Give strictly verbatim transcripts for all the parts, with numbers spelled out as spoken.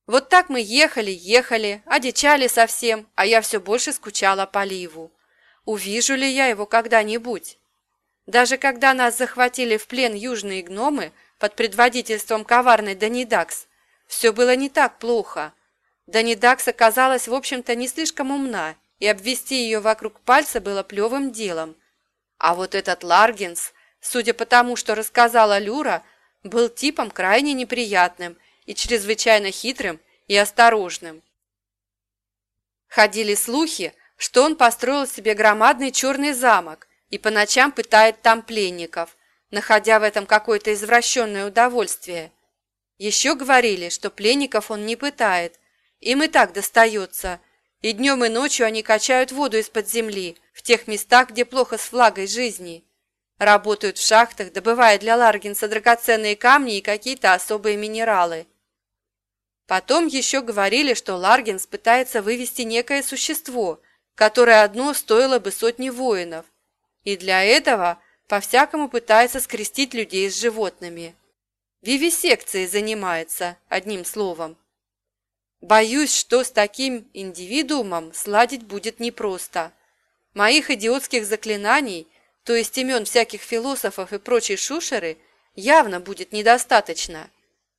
Вот так мы ехали, ехали, одичали совсем, а я все больше скучала по Ливу. Увижу ли я его когда-нибудь? Даже когда нас захватили в плен южные гномы под предводительством коварной Данидакс, все было не так плохо. Данидакс оказалась, в общем-то, не слишком умна, и обвести ее вокруг пальца было плевым делом. А вот этот Ларгенс, судя по тому, что рассказала Люра, был типом крайне неприятным и чрезвычайно хитрым и осторожным. Ходили слухи, что он построил себе громадный черный замок и по ночам пытает там пленников, находя в этом какое-то извращенное удовольствие. Еще говорили, что пленников он не пытает, им и так достается, и днем и ночью они качают воду из-под земли в тех местах, где плохо с влагой жизни. Работают в шахтах, добывая для Ларгенса драгоценные камни и какие-то особые минералы. Потом еще говорили, что Ларгенс пытается вывести некое существо, которое одно стоило бы сотни воинов, и для этого по-всякому пытается скрестить людей с животными. Вивисекцией занимается, одним словом. Боюсь, что с таким индивидуумом сладить будет непросто. Моих идиотских заклинаний, то есть имен всяких философов и прочей шушеры, явно будет недостаточно.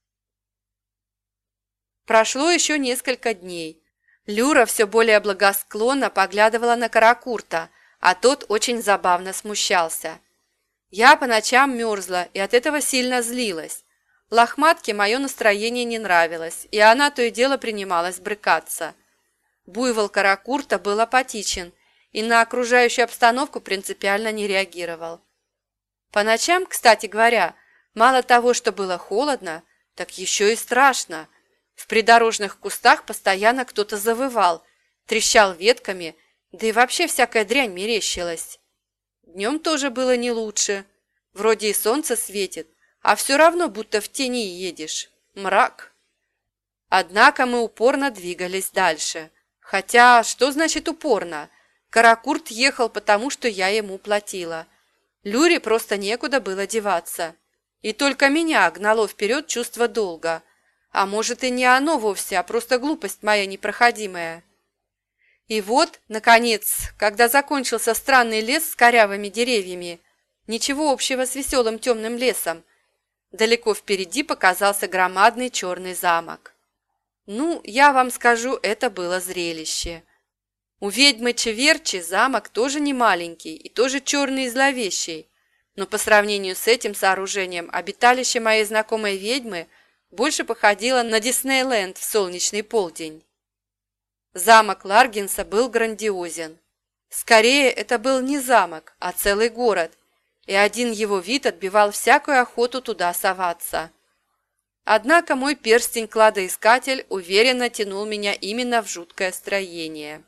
Прошло еще несколько дней. Люра все более благосклонно поглядывала на Каракурта, а тот очень забавно смущался. Я по ночам мерзла и от этого сильно злилась. Лохматке мое настроение не нравилось, и она то и дело принималась брыкаться. Буйвол Каракурта был апатичен и на окружающую обстановку принципиально не реагировал. По ночам, кстати говоря, мало того, что было холодно, так еще и страшно. В придорожных кустах постоянно кто-то завывал, трещал ветками, да и вообще всякая дрянь мерещилась. Днем тоже было не лучше. Вроде и солнце светит, а все равно будто в тени едешь. Мрак. Однако мы упорно двигались дальше. Хотя, что значит упорно? Каракурт ехал потому, что я ему платила. Люре просто некуда было деваться. И только меня гнало вперед чувство долга. А может, и не оно вовсе, а просто глупость моя непроходимая. И вот, наконец, когда закончился странный лес с корявыми деревьями, ничего общего с веселым темным лесом, далеко впереди показался громадный черный замок. Ну, я вам скажу, это было зрелище. У ведьмы Чеверчи замок тоже не маленький и тоже черный и зловещий, но по сравнению с этим сооружением обиталище моей знакомой ведьмы больше походило на Диснейленд в солнечный полдень. Замок Ларгенса был грандиозен. Скорее, это был не замок, а целый город, и один его вид отбивал всякую охоту туда соваться. Однако мой перстень-кладоискатель уверенно тянул меня именно в жуткое строение.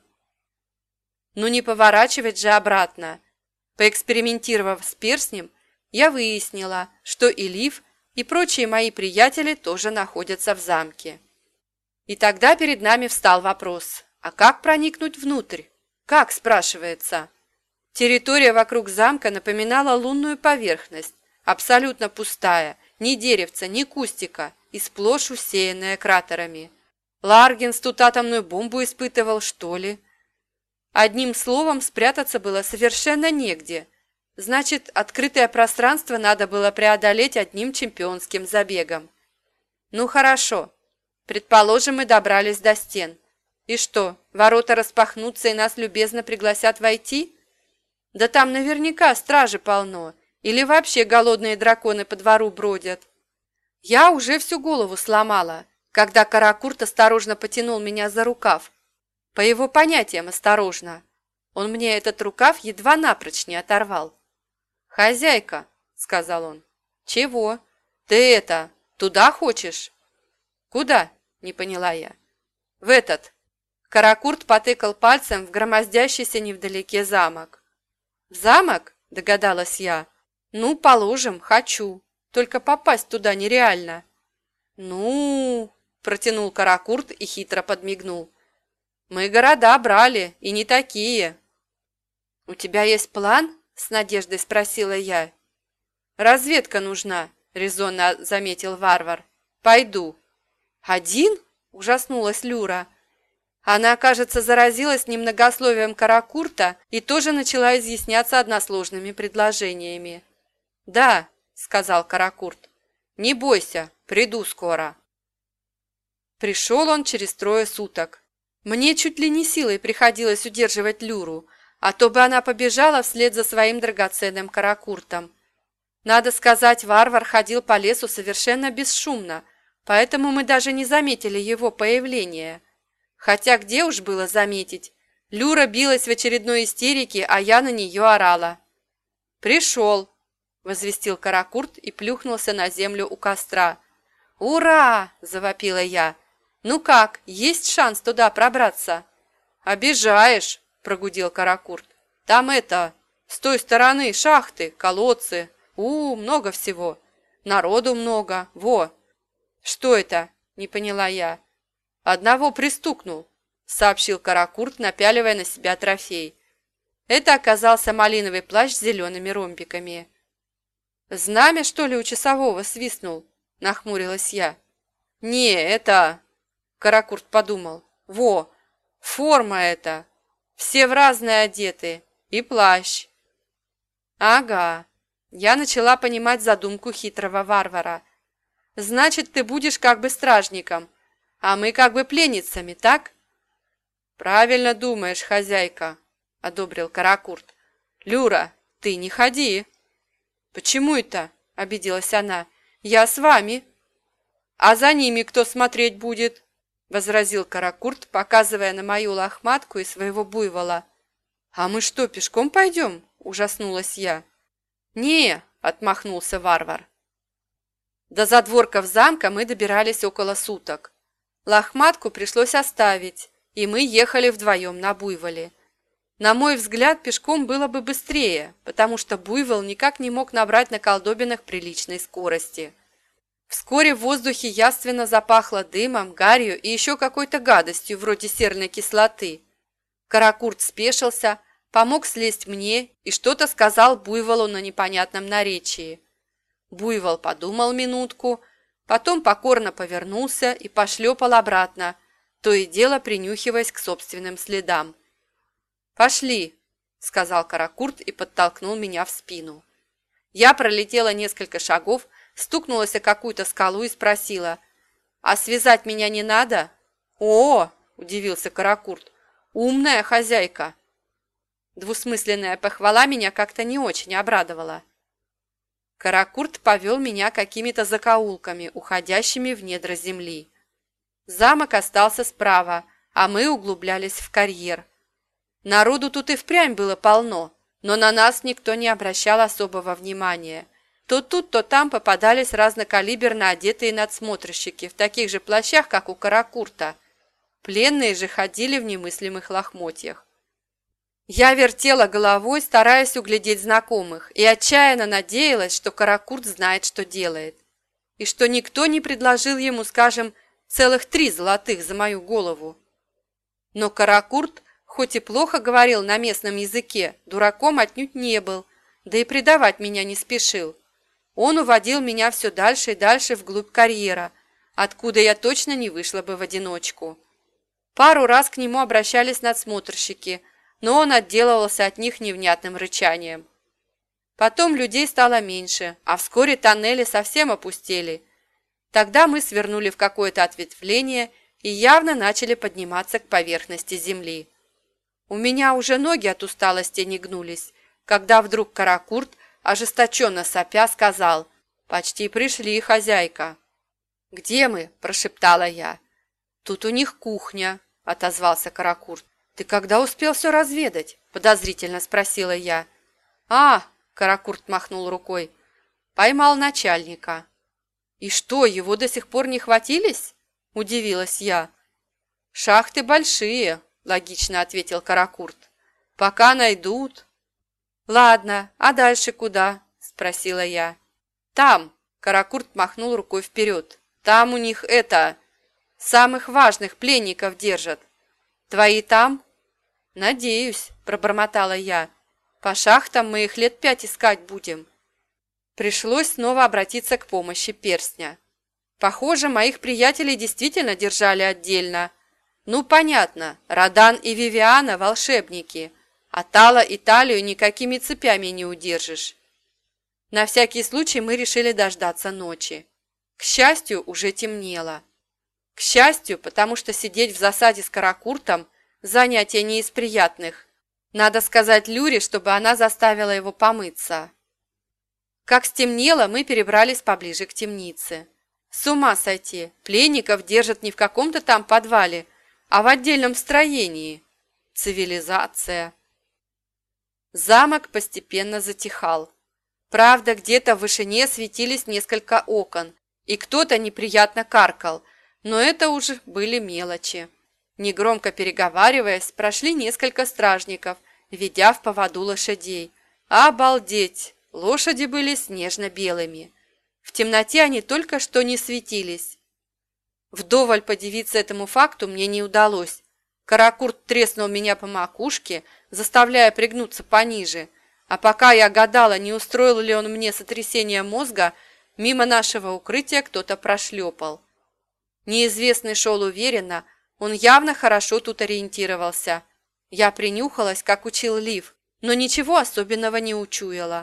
Ну не поворачивать же обратно. Поэкспериментировав с перстнем, я выяснила, что и Лив, и прочие мои приятели тоже находятся в замке. И тогда перед нами встал вопрос, а как проникнуть внутрь? Как, спрашивается? Территория вокруг замка напоминала лунную поверхность, абсолютно пустая, ни деревца, ни кустика, и сплошь усеянная кратерами. Ларгенс тут атомную бомбу испытывал, что ли? Одним словом, спрятаться было совершенно негде. Значит, открытое пространство надо было преодолеть одним чемпионским забегом. Ну хорошо. Предположим, мы добрались до стен. И что, ворота распахнутся и нас любезно пригласят войти? Да там наверняка стражи полно. Или вообще голодные драконы по двору бродят. Я уже всю голову сломала, когда Каракурт осторожно потянул меня за рукав. По его понятиям осторожно. Он мне этот рукав едва напрочь не оторвал. «Хозяйка», — сказал он. «Чего? Ты это, туда хочешь?» «Куда?» — не поняла я. «В этот». Каракурт потыкал пальцем в громоздящийся невдалеке замок. «В замок?» — догадалась я. «Ну, положим, хочу. Только попасть туда нереально». «Ну...» — протянул Каракурт и хитро подмигнул. «Мы города брали, и не такие». «У тебя есть план?» — с надеждой спросила я. «Разведка нужна», — резонно заметил варвар. «Пойду». «Один?» – ужаснулась Люра. Она, кажется, заразилась немногословием Каракурта и тоже начала изъясняться односложными предложениями. «Да», – сказал Каракурт, – «не бойся, приду скоро». Пришел он через трое суток. Мне чуть ли не силой приходилось удерживать Люру, а то бы она побежала вслед за своим драгоценным Каракуртом. Надо сказать, варвар ходил по лесу совершенно бесшумно, поэтому мы даже не заметили его появления. Хотя где уж было заметить? Люра билась в очередной истерике, а я на нее орала. «Пришел!» – возвестил Каракурт и плюхнулся на землю у костра. «Ура!» – завопила я. «Ну как, есть шанс туда пробраться?» «Обижаешь!» – прогудел Каракурт. «Там это, с той стороны шахты, колодцы, у, много всего. Народу много, во!» «Что это?» – не поняла я. «Одного пристукнул», – сообщил Каракурт, напяливая на себя трофей. Это оказался малиновый плащ с зелеными ромбиками. «Знамя, что ли, у часового свистнул?» – нахмурилась я. «Не, это...» – Каракурт подумал. «Во, форма это. Все в разные одеты. И плащ». «Ага». Я начала понимать задумку хитрого варвара. «Значит, ты будешь как бы стражником, а мы как бы пленницами, так?» «Правильно думаешь, хозяйка», – одобрил Каракурт. «Люра, ты не ходи». «Почему это?» – обиделась она. «Я с вами». «А за ними кто смотреть будет?» – возразил Каракурт, показывая на мою лохматку и своего буйвола. «А мы что, пешком пойдем?» – ужаснулась я. «Не», – отмахнулся варвар. До задворков замка мы добирались около суток. Лохматку пришлось оставить, и мы ехали вдвоем на буйволе. На мой взгляд, пешком было бы быстрее, потому что буйвол никак не мог набрать на колдобинах приличной скорости. Вскоре в воздухе явственно запахло дымом, гарью и еще какой-то гадостью, вроде серной кислоты. Каракурт спешился, помог слезть мне и что-то сказал буйволу на непонятном наречии. Буйвол подумал минутку, потом покорно повернулся и пошлепал обратно, то и дело принюхиваясь к собственным следам. «Пошли», – сказал Каракурт и подтолкнул меня в спину. Я пролетела несколько шагов, стукнулась о какую-то скалу и спросила: «А связать меня не надо?» «О!» – удивился Каракурт. «Умная хозяйка!» Двусмысленная похвала меня как-то не очень обрадовала. Каракурт повел меня какими-то закоулками, уходящими в недра земли. Замок остался справа, а мы углублялись в карьер. Народу тут и впрямь было полно, но на нас никто не обращал особого внимания. То тут, то там попадались разнокалиберно одетые надсмотрщики в таких же плащах, как у Каракурта. Пленные же ходили в немыслимых лохмотьях. Я вертела головой, стараясь углядеть знакомых, и отчаянно надеялась, что Каракурт знает, что делает, и что никто не предложил ему, скажем, целых три золотых за мою голову. Но Каракурт, хоть и плохо говорил на местном языке, дураком отнюдь не был, да и предавать меня не спешил. Он уводил меня все дальше и дальше вглубь карьера, откуда я точно не вышла бы в одиночку. Пару раз к нему обращались надсмотрщики, но он отделывался от них невнятным рычанием. Потом людей стало меньше, а вскоре тоннели совсем опустели. Тогда мы свернули в какое-то ответвление и явно начали подниматься к поверхности земли. У меня уже ноги от усталости не гнулись, когда вдруг Каракурт, ожесточенно сопя, сказал: «Почти пришли, хозяйка». «Где мы?» – прошептала я. «Тут у них кухня», – отозвался Каракурт. «Ты когда успел все разведать?» – подозрительно спросила я. «А!» – Каракурт махнул рукой. «Поймал начальника». «И что, его до сих пор не хватились?» – удивилась я. «Шахты большие», – логично ответил Каракурт. «Пока найдут». «Ладно, а дальше куда?» – спросила я. «Там», – Каракурт махнул рукой вперед. «Там у них это... самых важных пленников держат. Твои там?» «Надеюсь», – пробормотала я. «По шахтам мы их лет пять искать будем». Пришлось снова обратиться к помощи перстня. Похоже, моих приятелей действительно держали отдельно. Ну, понятно, Родан и Вивиана – волшебники, а Тала и Талию никакими цепями не удержишь. На всякий случай мы решили дождаться ночи. К счастью, уже темнело. К счастью, потому что сидеть в засаде с Каракуртом – занятие не из приятных. Надо сказать Люре, чтобы она заставила его помыться. Как стемнело, мы перебрались поближе к темнице. С ума сойти, пленников держат не в каком-то там подвале, а в отдельном строении. Цивилизация. Замок постепенно затихал. Правда, где-то в вышине светились несколько окон, и кто-то неприятно каркал, но это уже были мелочи. Негромко переговариваясь, прошли несколько стражников, ведя в поводу лошадей. Обалдеть! Лошади были снежно-белыми. В темноте они только что не светились. Вдоволь подивиться этому факту мне не удалось. Каракурт треснул меня по макушке, заставляя пригнуться пониже, а пока я гадала, не устроил ли он мне сотрясение мозга, мимо нашего укрытия кто-то прошлепал. Неизвестный шел уверенно, он явно хорошо тут ориентировался. Я принюхалась, как учил Лив, но ничего особенного не учуяла.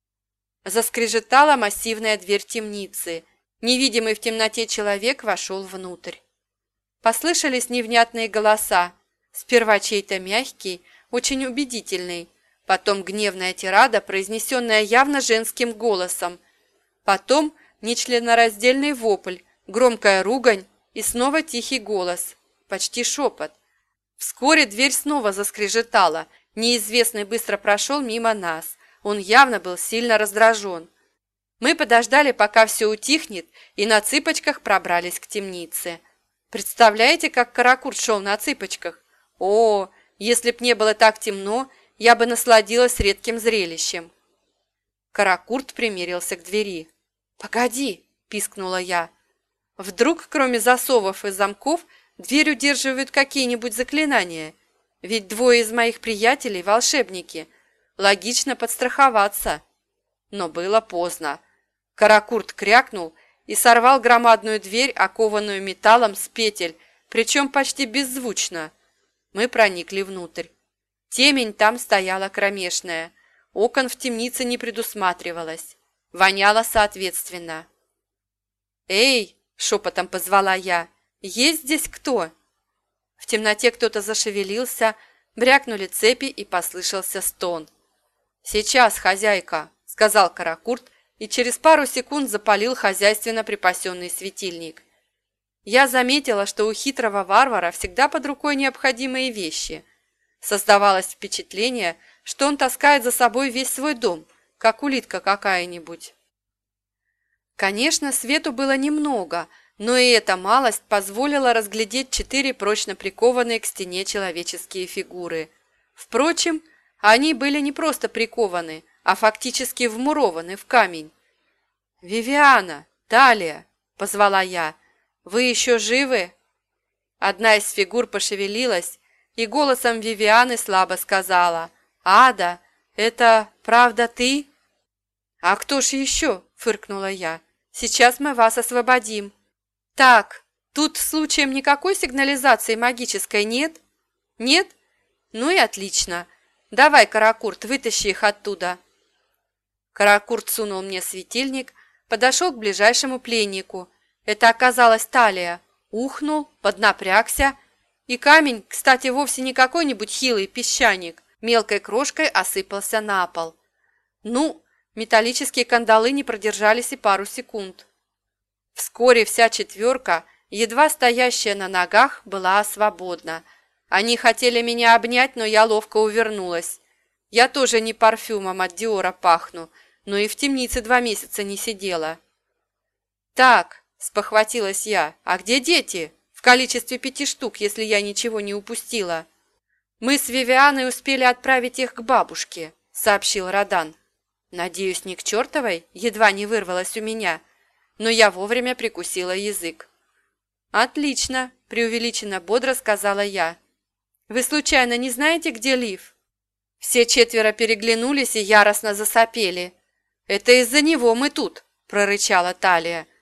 Заскрежетала массивная дверь темницы. Невидимый в темноте человек вошел внутрь. Послышались невнятные голоса. Сперва чей-то мягкий, очень убедительный, потом гневная тирада, произнесенная явно женским голосом, потом нечленораздельный вопль, громкая ругань и снова тихий голос, почти шепот. Вскоре дверь снова заскрежетала. Неизвестный быстро прошел мимо нас. Он явно был сильно раздражен. Мы подождали, пока все утихнет, и на цыпочках пробрались к темнице. Представляете, как Каракурт шел на цыпочках? О, если б не было так темно, я бы насладилась редким зрелищем. Каракурт примерился к двери. «Погоди!» – пискнула я. «Вдруг, кроме засовов и замков, дверь удерживают какие-нибудь заклинания? Ведь двое из моих приятелей – волшебники. Логично подстраховаться». Но было поздно. Каракурт крякнул и сорвал громадную дверь, окованную металлом, с петель, причем почти беззвучно. Мы проникли внутрь. Темень там стояла кромешная. Окон в темнице не предусматривалось. Воняло соответственно. «Эй!» – шепотом позвала я. «Есть здесь кто?» В темноте кто-то зашевелился, брякнули цепи и послышался стон. «Сейчас, хозяйка!» – сказал Каракурт и через пару секунд запалил хозяйственно припасенный светильник. Я заметила, что у хитрого варвара всегда под рукой необходимые вещи. Создавалось впечатление, что он таскает за собой весь свой дом, как улитка какая-нибудь. Конечно, свету было немного, но и эта малость позволила разглядеть четыре прочно прикованные к стене человеческие фигуры. Впрочем, они были не просто прикованы, а фактически вмурованы в камень. «Вивиана! Талия!» – позвала я. «Вы еще живы?» Одна из фигур пошевелилась и голосом Вивианы слабо сказала: «Ада, это правда ты?» «А кто ж еще?» – фыркнула я. «Сейчас мы вас освободим». «Так, тут случаем никакой сигнализации магической нет?» «Нет? Ну и отлично. Давай, Каракурт, вытащи их оттуда». Каракурт сунул мне светильник, подошел к ближайшему пленнику. Это оказалась Талия. Ухнул, поднапрягся, и камень, кстати, вовсе не какой-нибудь хилый песчаник, мелкой крошкой осыпался на пол. Ну, металлические кандалы не продержались и пару секунд. Вскоре вся четверка, едва стоящая на ногах, была свободна. Они хотели меня обнять, но я ловко увернулась. Я тоже не парфюмом от Диора пахну, но и в темнице два месяца не сидела. «Так», – спохватилась я, – «а где дети? В количестве пяти штук, если я ничего не упустила». «Мы с Вивианой успели отправить их к бабушке», – сообщил Родан. «Надеюсь, не к чертовой?» – едва не вырвалось у меня, но я вовремя прикусила язык. «Отлично», – преувеличенно бодро сказала я. «Вы случайно не знаете, где Лив?» Все четверо переглянулись и яростно засопели. «Это из-за него мы тут», – прорычала Талия.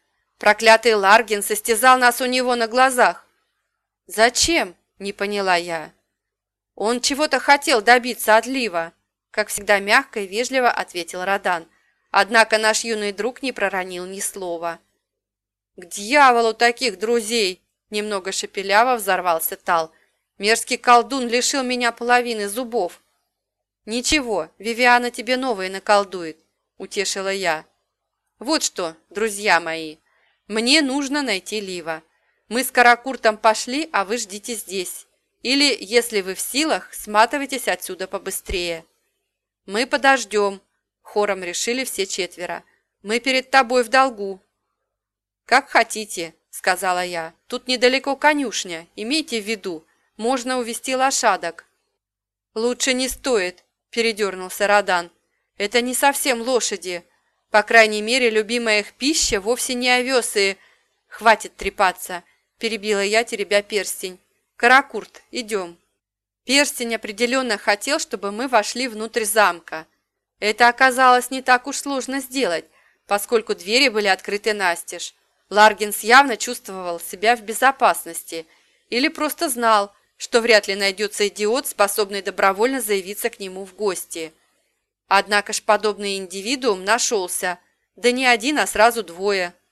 Проклятый Ларгин состязал нас у него на глазах». «Зачем?» – не поняла я. «Он чего-то хотел добиться от Лива», – как всегда мягко и вежливо ответил Родан. Однако наш юный друг не проронил ни слова. «К дьяволу таких друзей!» – немного шепеляво взорвался Тал. «Мерзкий колдун лишил меня половины зубов». «Ничего, Вивиана тебе новые наколдует», – утешила я. «Вот что, друзья мои, мне нужно найти Лива. Мы с Каракуртом пошли, а вы ждите здесь. Или, если вы в силах, сматывайтесь отсюда побыстрее». «Мы подождем», – хором решили все четверо. «Мы перед тобой в долгу». «Как хотите», – сказала я. «Тут недалеко конюшня, имейте в виду, можно увести лошадок». «Лучше не стоит», – передернулся Родан. «Это не совсем лошади. По крайней мере, любимая их пища вовсе не овес и...» «Хватит трепаться», – перебила я, теребя перстень. «Каракурт, идем». Перстень определенно хотел, чтобы мы вошли внутрь замка. Это оказалось не так уж сложно сделать, поскольку двери были открыты настежь. Ларгинс явно чувствовал себя в безопасности или просто знал, что вряд ли найдется идиот, способный добровольно заявиться к нему в гости. Однако ж подобный индивидуум нашелся, да не один, а сразу двое.